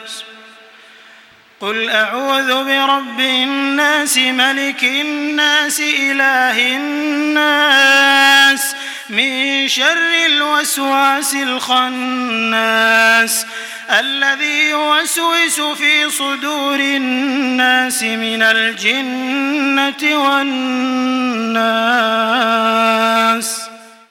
قل أعوذ برب الناس ملك الناس إله الناس من شر الوسواس الخناس الذي يوسوس في صدور الناس من الجنة والناس.